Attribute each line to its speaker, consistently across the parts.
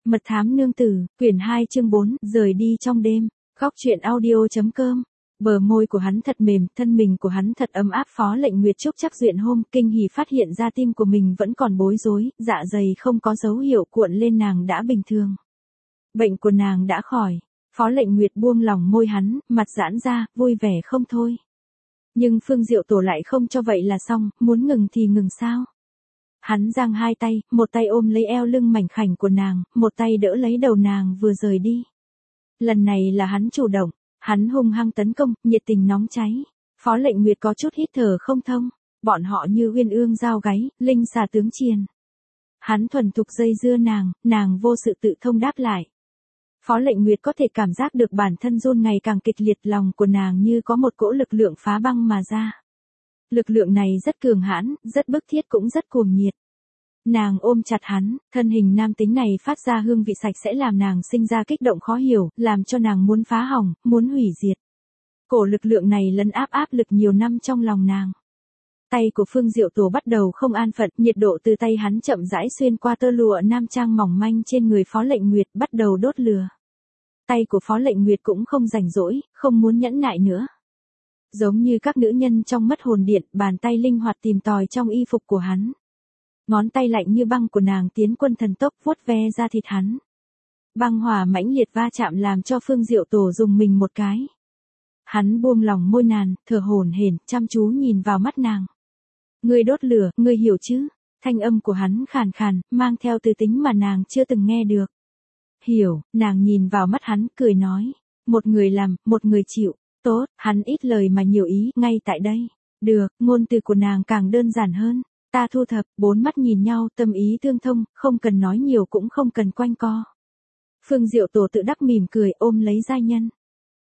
Speaker 1: Mật thám nương tử, quyển 2 chương 4, rời đi trong đêm. Góc truyện audio.com. Bờ môi của hắn thật mềm, thân mình của hắn thật ấm áp. Phó Lệnh Nguyệt chốc chắc duyện hôm, kinh hỉ phát hiện ra tim của mình vẫn còn bối rối, dạ dày không có dấu hiệu cuộn lên, nàng đã bình thường. Bệnh của nàng đã khỏi. Phó Lệnh Nguyệt buông lỏng môi hắn, mặt giãn ra, vui vẻ không thôi. Nhưng Phương Diệu Tổ lại không cho vậy là xong, muốn ngừng thì ngừng sao? Hắn giang hai tay, một tay ôm lấy eo lưng mảnh khảnh của nàng, một tay đỡ lấy đầu nàng vừa rời đi. Lần này là hắn chủ động, hắn hung hăng tấn công, nhiệt tình nóng cháy. Phó Lệnh Nguyệt có chút hít thở không thông, bọn họ như uyên ương giao gáy, linh xà tướng triền. Hắn thuần thục dây dưa nàng vô sự tự thông đáp lại. Phó Lệnh Nguyệt có thể cảm giác được bản thân run ngày càng kịch liệt, lòng của nàng như có một cỗ lực lượng phá băng mà ra. Lực lượng này rất cường hãn, rất bức thiết cũng rất cuồng nhiệt. Nàng ôm chặt hắn, thân hình nam tính này phát ra hương vị sạch sẽ làm nàng sinh ra kích động khó hiểu, làm cho nàng muốn phá hỏng, muốn hủy diệt. Cổ lực lượng này lấn áp lực nhiều năm trong lòng nàng. Tay của Phương Diệu Tổ bắt đầu không an phận, nhiệt độ từ tay hắn chậm rãi xuyên qua tơ lụa nam trang mỏng manh trên người Phó Lệnh Nguyệt, bắt đầu đốt lửa. Tay của Phó Lệnh Nguyệt cũng không rảnh rỗi, không muốn nhẫn nại nữa. Giống như các nữ nhân trong mất hồn điện, bàn tay linh hoạt tìm tòi trong y phục của hắn. Ngón tay lạnh như băng của nàng tiến quân thần tốc vuốt ve da thịt hắn. Băng hỏa mãnh liệt va chạm làm cho Phương Diệu Tổ dùng mình một cái. Hắn buông lỏng môi nàng, thở hổn hển, chăm chú nhìn vào mắt nàng. Ngươi đốt lửa, ngươi hiểu chứ? Thanh âm của hắn khàn khàn, mang theo từ tính mà nàng chưa từng nghe được. Hiểu, nàng nhìn vào mắt hắn, cười nói. Một người làm, một người chịu. Tốt, hắn ít lời mà nhiều ý, ngay tại đây. Được, ngôn từ của nàng càng đơn giản hơn. Ta thu thập, bốn mắt nhìn nhau, tâm ý tương thông, không cần nói nhiều cũng không cần quanh co. Phương Diệu Tổ tự đắc mỉm cười, ôm lấy giai nhân.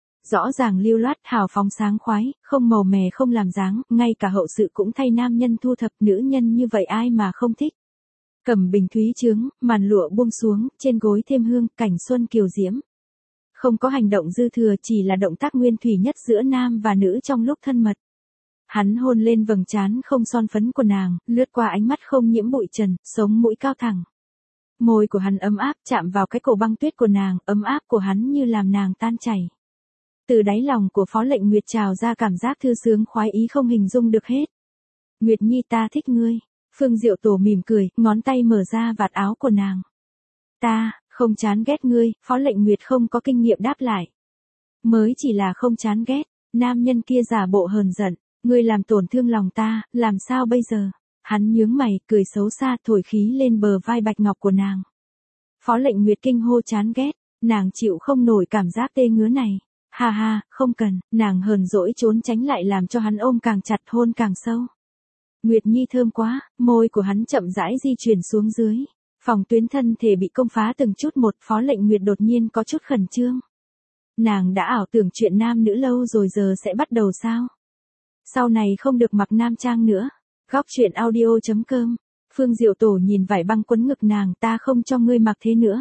Speaker 1: Rõ ràng lưu loát, hào phóng sáng khoái, không màu mè không làm dáng, ngay cả hậu sự cũng thay nam nhân thu thập, nữ nhân như vậy ai mà không thích. Cẩm bình thúy chướng, màn lụa buông xuống, trên gối thêm hương, cảnh xuân kiều diễm. Không có hành động dư thừa, chỉ là động tác nguyên thủy nhất giữa nam và nữ trong lúc thân mật. Hắn hôn lên vầng trán không son phấn của nàng, lướt qua ánh mắt không nhiễm bụi trần, sống mũi cao thẳng. Môi của hắn ấm áp chạm vào cái cổ băng tuyết của nàng, ấm áp của hắn như làm nàng tan chảy. Từ đáy lòng của Phó Lệnh Nguyệt trào ra cảm giác thư sướng khoái ý không hình dung được hết. Nguyệt Nhi, ta thích ngươi. Phương Diệu Tổ mỉm cười, ngón tay mở ra vạt áo của nàng. Ta, không chán ghét ngươi. Phó Lệnh Nguyệt không có kinh nghiệm đáp lại. Mới chỉ là không chán ghét. Nam nhân kia giả bộ hờn giận. Ngươi làm tổn thương lòng ta, làm sao bây giờ? Hắn nhướng mày, cười xấu xa, thổi khí lên bờ vai bạch ngọc của nàng. Phó Lệnh Nguyệt kinh hô chán ghét. Nàng chịu không nổi cảm giác tê ngứa này. Ha ha, không cần. Nàng hờn dỗi trốn tránh lại làm cho hắn ôm càng chặt, hôn càng sâu. Nguyệt Nhi thơm quá. Môi của hắn chậm rãi di chuyển xuống dưới. Phòng tuyến thân thể bị công phá từng chút một. Phó Lệnh Nguyệt đột nhiên có chút khẩn trương. Nàng đã ảo tưởng chuyện nam nữ lâu rồi, giờ sẽ bắt đầu sao? Sau này không được mặc nam trang nữa. Góc truyện audio.com. Phương Diệu Tổ nhìn vải băng quấn ngực nàng, ta không cho ngươi mặc thế nữa.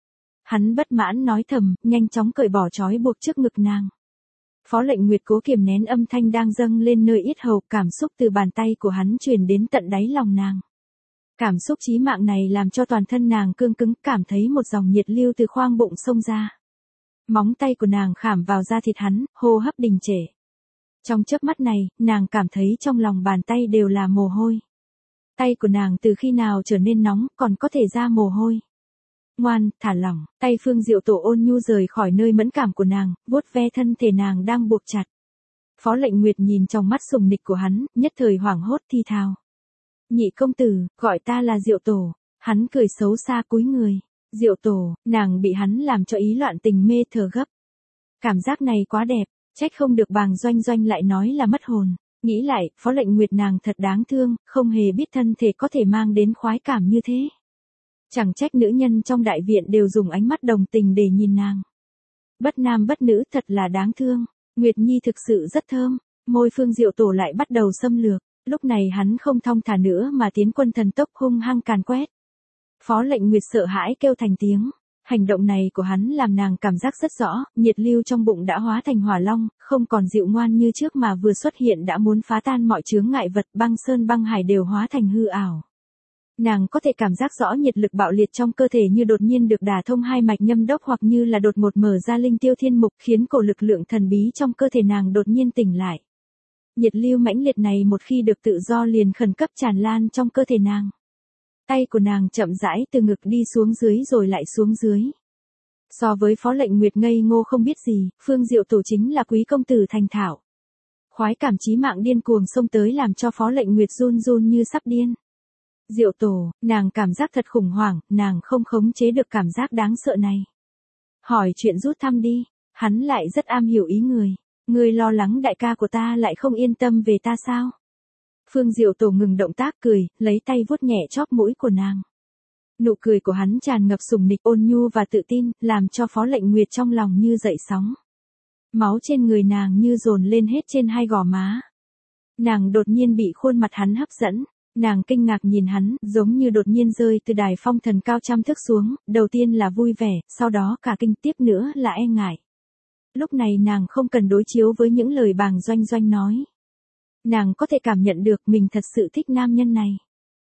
Speaker 1: Hắn bất mãn nói thầm, nhanh chóng cởi bỏ trói buộc trước ngực nàng. Phó Lệnh Nguyệt cố kiềm nén âm thanh đang dâng lên nơi yết hầu, cảm xúc từ bàn tay của hắn truyền đến tận đáy lòng nàng. Cảm xúc chí mạng này làm cho toàn thân nàng cương cứng, cảm thấy một dòng nhiệt lưu từ khoang bụng xông ra. Móng tay của nàng khảm vào da thịt hắn, hô hấp đình trệ. Trong chớp mắt này, nàng cảm thấy trong lòng bàn tay đều là mồ hôi. Tay của nàng từ khi nào trở nên nóng, còn có thể ra mồ hôi. Ngoan, thả lỏng, tay Phương Diệu Tổ ôn nhu rời khỏi nơi mẫn cảm của nàng, vuốt ve thân thể nàng đang buộc chặt. Phó Lệnh Nguyệt nhìn trong mắt sùng nịch của hắn, nhất thời hoảng hốt thi thào. Nhị công tử, gọi ta là Diệu Tổ. Hắn cười xấu xa cúi người. Diệu Tổ, nàng bị hắn làm cho ý loạn tình mê thở gấp. Cảm giác này quá đẹp, trách không được Bàng Doanh Doanh lại nói là mất hồn. Nghĩ lại, Phó Lệnh Nguyệt nàng thật đáng thương, không hề biết thân thể có thể mang đến khoái cảm như thế. Chẳng trách nữ nhân trong đại viện đều dùng ánh mắt đồng tình để nhìn nàng. Bất nam bất nữ, thật là đáng thương. Nguyệt Nhi thực sự rất thơm. Môi Phương Diệu Tổ lại bắt đầu xâm lược. Lúc này hắn không thong thả nữa mà tiến quân thần tốc hung hăng càn quét. Phó Lệnh Nguyệt sợ hãi kêu thành tiếng. Hành động này của hắn làm nàng cảm giác rất rõ, nhiệt lưu trong bụng đã hóa thành hỏa long, không còn dịu ngoan như trước mà vừa xuất hiện đã muốn phá tan mọi chướng ngại vật, băng sơn băng hải đều hóa thành hư ảo. Nàng có thể cảm giác rõ nhiệt lực bạo liệt trong cơ thể như đột nhiên được đả thông hai mạch nhâm đốc hoặc như là đột ngột mở ra linh tiêu thiên mục khiến cổ lực lượng thần bí trong cơ thể nàng đột nhiên tỉnh lại. Nhiệt lưu mãnh liệt này một khi được tự do liền khẩn cấp tràn lan trong cơ thể nàng. Tay của nàng chậm rãi từ ngực đi xuống dưới rồi lại xuống dưới. So với Phó Lệnh Nguyệt ngây ngô không biết gì, Phương Diệu Tổ chính là quý công tử thành thạo. Khoái cảm chí mạng điên cuồng xông tới làm cho Phó Lệnh Nguyệt run run như sắp điên. Diệu Tổ, nàng cảm giác thật khủng hoảng, nàng không khống chế được cảm giác đáng sợ này. Hỏi chuyện rút thăm đi, hắn lại rất am hiểu ý người. Người lo lắng đại ca của ta lại không yên tâm về ta sao? Phương Diệu Tổ ngừng động tác cười, lấy tay vuốt nhẹ chóp mũi của nàng. Nụ cười của hắn tràn ngập sủng nịch ôn nhu và tự tin, làm cho Phó Lệnh Nguyệt trong lòng như dậy sóng. Máu trên người nàng như dồn lên hết trên hai gò má. Nàng đột nhiên bị khuôn mặt hắn hấp dẫn. Nàng kinh ngạc nhìn hắn, giống như đột nhiên rơi từ đài phong thần cao trăm thước xuống, đầu tiên là vui vẻ, sau đó cả kinh tiếp nữa là e ngại. Lúc này nàng không cần đối chiếu với những lời Bàng Doanh Doanh nói. Nàng có thể cảm nhận được mình thật sự thích nam nhân này.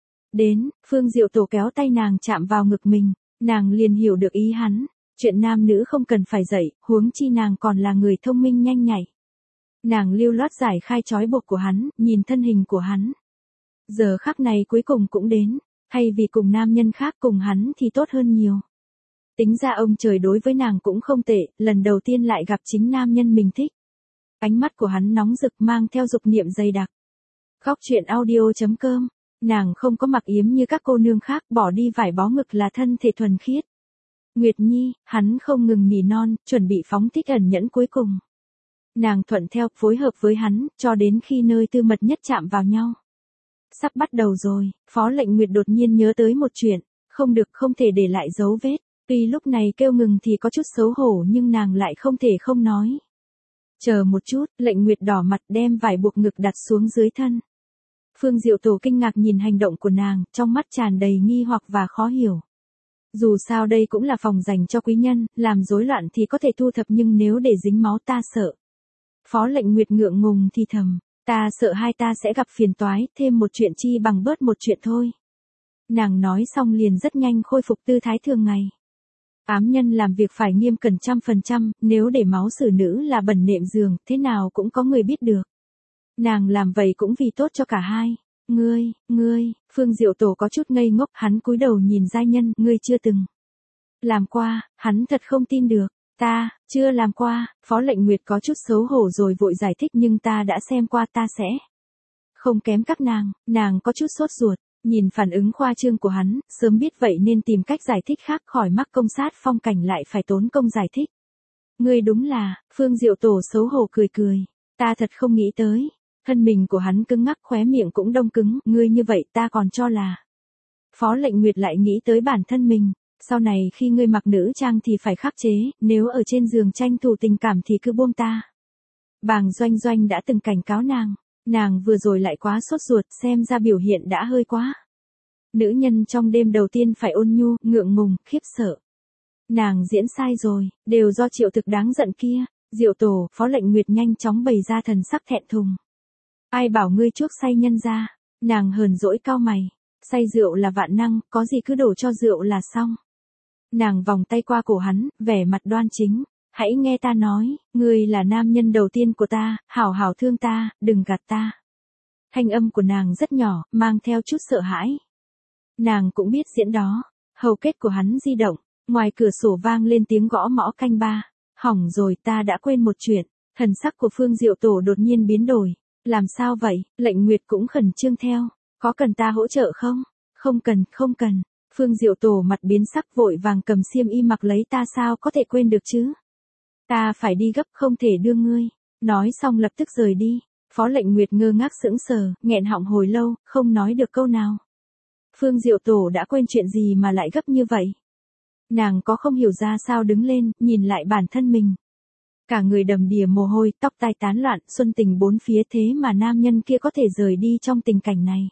Speaker 1: Đến, Phương Diệu Tổ kéo tay nàng chạm vào ngực mình, nàng liền hiểu được ý hắn. Chuyện nam nữ không cần phải dạy, huống chi nàng còn là người thông minh nhanh nhạy. Nàng lưu loát giải khai trói buộc của hắn, nhìn thân hình của hắn. Giờ khắc này cuối cùng cũng đến, thay vì cùng nam nhân khác cùng hắn thì tốt hơn nhiều. Tính ra ông trời đối với nàng cũng không tệ, lần đầu tiên lại gặp chính nam nhân mình thích. Ánh mắt của hắn nóng rực mang theo dục niệm dày đặc. Khóc chuyện audio.com, nàng không có mặc yếm như các cô nương khác, bỏ đi vải bó ngực là thân thể thuần khiết. Nguyệt Nhi, hắn không ngừng nỉ non, chuẩn bị phóng thích ẩn nhẫn cuối cùng. Nàng thuận theo, phối hợp với hắn, cho đến khi nơi tư mật nhất chạm vào nhau. Sắp bắt đầu rồi, Phó Lệnh Nguyệt đột nhiên nhớ tới một chuyện, không được, không thể để lại dấu vết. Tuy lúc này kêu ngừng thì có chút xấu hổ nhưng nàng lại không thể không nói. Chờ một chút, Lệnh Nguyệt đỏ mặt đem vải buộc ngực đặt xuống dưới thân. Phương Diệu Tổ kinh ngạc nhìn hành động của nàng, trong mắt tràn đầy nghi hoặc và khó hiểu. Dù sao đây cũng là phòng dành cho quý nhân, làm rối loạn thì có thể thu thập nhưng nếu để dính máu ta sợ. Phó Lệnh Nguyệt ngượng ngùng thì thầm, ta sợ hai ta sẽ gặp phiền toái, thêm một chuyện chi bằng bớt một chuyện thôi. Nàng nói xong liền rất nhanh khôi phục tư thái thường ngày. Ám nhân làm việc phải nghiêm cẩn 100%, nếu để máu xử nữ là bẩn nệm giường, thế nào cũng có người biết được. Nàng làm vậy cũng vì tốt cho cả hai. Ngươi, Phương Diệu Tổ có chút ngây ngốc, hắn cúi đầu nhìn giai nhân, ngươi chưa từng làm qua, hắn thật không tin được. Ta, chưa làm qua, Phó Lệnh Nguyệt có chút xấu hổ rồi vội giải thích nhưng ta đã xem qua, ta sẽ không kém các nàng có chút sốt ruột, nhìn phản ứng khoa trương của hắn, sớm biết vậy nên tìm cách giải thích khác khỏi mắc công sát phong cảnh lại phải tốn công giải thích. Ngươi đúng là, Phương Diệu Tổ xấu hổ cười, ta thật không nghĩ tới. Thân mình của hắn cứng ngắc, khóe miệng cũng đông cứng, ngươi như vậy ta còn cho là. Phó Lệnh Nguyệt lại nghĩ tới bản thân mình, sau này khi ngươi mặc nữ trang thì phải khắc chế, nếu ở trên giường tranh thủ tình cảm thì cứ buông ta. Bàng Doanh Doanh đã từng cảnh cáo nàng vừa rồi lại quá sốt ruột, xem ra biểu hiện đã hơi quá. Nữ nhân trong đêm đầu tiên phải ôn nhu, ngượng ngùng, khiếp sợ. Nàng diễn sai rồi, đều do Triệu Thực đáng giận kia. Diệu Tổ, Phó Lệnh Nguyệt nhanh chóng bày ra thần sắc thẹn thùng. Ai bảo ngươi chuốc say nhân ra, nàng hờn dỗi cau mày. Say rượu là vạn năng, có gì cứ đổ cho rượu là xong. Nàng vòng tay qua cổ hắn, vẻ mặt đoan chính. Hãy nghe ta nói, ngươi là nam nhân đầu tiên của ta, hảo hảo thương ta, đừng gạt ta. Thanh âm của nàng rất nhỏ, mang theo chút sợ hãi. Nàng cũng biết diễn đó. Hầu kết của hắn di động, ngoài cửa sổ vang lên tiếng gõ mõ canh ba. Hỏng rồi, ta đã quên một chuyện. Thần sắc của Phương Diệu Tổ đột nhiên biến đổi. Làm sao vậy? Lệnh Nguyệt cũng khẩn trương theo. Có cần ta hỗ trợ không? Không cần. Phương Diệu Tổ mặt biến sắc vội vàng cầm xiêm y mặc lấy, ta sao có thể quên được chứ? Ta phải đi gấp, không thể đưa ngươi. Nói xong lập tức rời đi. Phó Lệnh Nguyệt ngơ ngác sững sờ, nghẹn họng hồi lâu, không nói được câu nào. Phương Diệu Tổ đã quên chuyện gì mà lại gấp như vậy? Nàng có không hiểu ra sao đứng lên, nhìn lại bản thân mình. Cả người đầm đìa mồ hôi, tóc tai tán loạn, xuân tình bốn phía, thế mà nam nhân kia có thể rời đi trong tình cảnh này.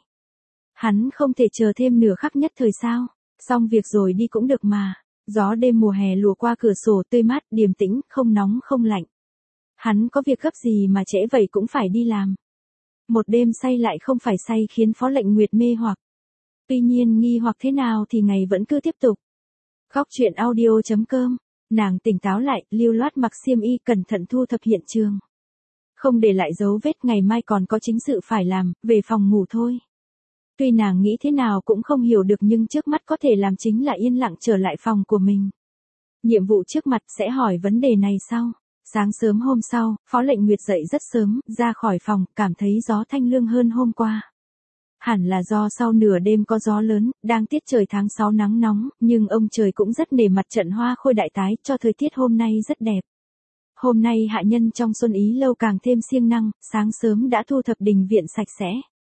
Speaker 1: Hắn không thể chờ thêm nửa khắc nhất thời sao? Xong việc rồi đi cũng được mà. Gió đêm mùa hè lùa qua cửa sổ tươi mát, điềm tĩnh, không nóng không lạnh. Hắn có việc gấp gì mà trễ vậy cũng phải đi làm. Một đêm say lại không phải say khiến Phó Lệnh Nguyệt mê hoặc. Tuy nhiên nghi hoặc thế nào thì ngày vẫn cứ tiếp tục. Khóc chuyện audio.com, nàng tỉnh táo lại, lưu loát mặc xiêm y cẩn thận thu thập hiện trường. Không để lại dấu vết, ngày mai còn có chính sự phải làm, về phòng ngủ thôi. Tuy nàng nghĩ thế nào cũng không hiểu được nhưng trước mắt có thể làm chính là yên lặng trở lại phòng của mình. Nhiệm vụ trước mặt sẽ hỏi vấn đề này sau. Sáng sớm hôm sau, Phó Lệnh Nguyệt dậy rất sớm, ra khỏi phòng, cảm thấy gió thanh lương hơn hôm qua. Hẳn là do sau nửa đêm có gió lớn, đang tiết trời tháng 6 nắng nóng, nhưng ông trời cũng rất nể mặt trận hoa khôi đại tái, cho thời tiết hôm nay rất đẹp. Hôm nay hạ nhân trong Xuân Ý lâu càng thêm siêng năng, sáng sớm đã thu thập đình viện sạch sẽ.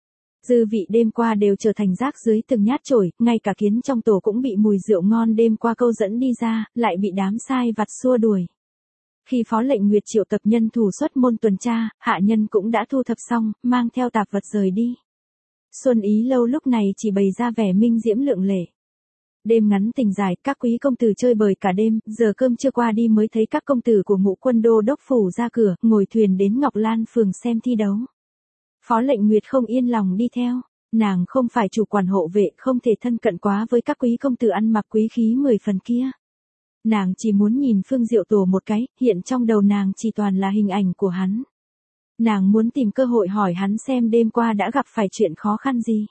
Speaker 1: Dư vị đêm qua đều trở thành rác dưới từng nhát chổi, ngay cả kiến trong tổ cũng bị mùi rượu ngon đêm qua câu dẫn đi ra, lại bị đám sai vặt xua đuổi. Khi Phó Lệnh Nguyệt triệu tập nhân thủ xuất môn tuần tra, hạ nhân cũng đã thu thập xong, mang theo tạp vật rời đi. Xuân Ý lâu lúc này chỉ bày ra vẻ minh diễm lượng lệ. Đêm ngắn tình dài, các quý công tử chơi bời cả đêm, giờ cơm chưa qua đi mới thấy các công tử của Ngũ Quân đô đốc phủ ra cửa, ngồi thuyền đến Ngọc Lan phường xem thi đấu. Phó Lệnh Nguyệt không yên lòng đi theo, nàng không phải chủ quản hộ vệ, không thể thân cận quá với các quý công tử ăn mặc quý khí 10 phần kia. Nàng chỉ muốn nhìn Phương Diệu Tổ một cái, hiện trong đầu nàng chỉ toàn là hình ảnh của hắn. Nàng muốn tìm cơ hội hỏi hắn xem đêm qua đã gặp phải chuyện khó khăn gì.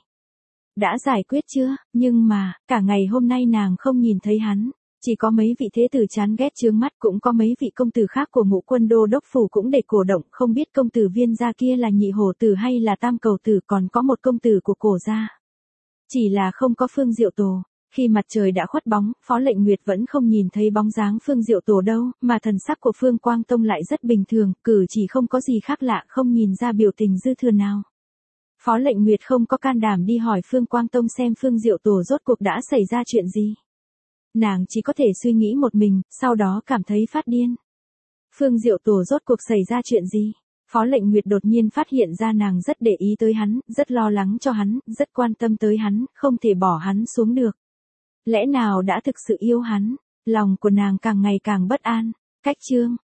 Speaker 1: Đã giải quyết chưa, nhưng mà, cả ngày hôm nay nàng không nhìn thấy hắn. Chỉ có mấy vị thế tử chán ghét chướng mắt, cũng có mấy vị công tử khác của Ngũ Quân đô đốc phủ cũng để cổ động, không biết công tử Viên gia kia là nhị hổ tử hay là tam cầu tử, còn có một công tử của Cổ gia. Chỉ là không có Phương Diệu Tổ. Khi mặt trời đã khuất bóng, Phó Lệnh Nguyệt vẫn không nhìn thấy bóng dáng Phương Diệu Tổ đâu, mà thần sắc của Phương Quang Tông lại rất bình thường, cử chỉ không có gì khác lạ, không nhìn ra biểu tình dư thừa nào. Phó Lệnh Nguyệt không có can đảm đi hỏi Phương Quang Tông xem Phương Diệu Tổ rốt cuộc đã xảy ra chuyện gì. Nàng chỉ có thể suy nghĩ một mình, sau đó cảm thấy phát điên. Phương Diệu Tổ rốt cuộc xảy ra chuyện gì? Phó Lệnh Nguyệt đột nhiên phát hiện ra nàng rất để ý tới hắn, rất lo lắng cho hắn, rất quan tâm tới hắn, không thể bỏ hắn xuống được. Lẽ nào đã thực sự yêu hắn? Lòng của nàng càng ngày càng bất an. Cách chương